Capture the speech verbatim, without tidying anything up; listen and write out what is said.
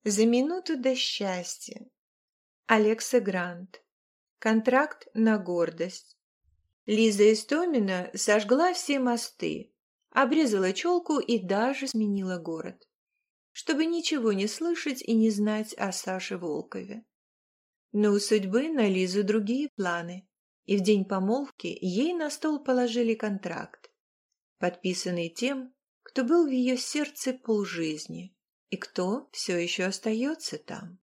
За минуту до счастья. Алекса Грант. Контракт на гордость. Лиза Истомина сожгла все мосты, обрезала челку и даже сменила город, чтобы ничего не слышать и не знать о Саше Волкове. Но у судьбы на Лизу другие планы, и в день помолвки ей на стол положили контракт, подписанный тем, кто был в ее сердце полжизни и кто все еще остается там.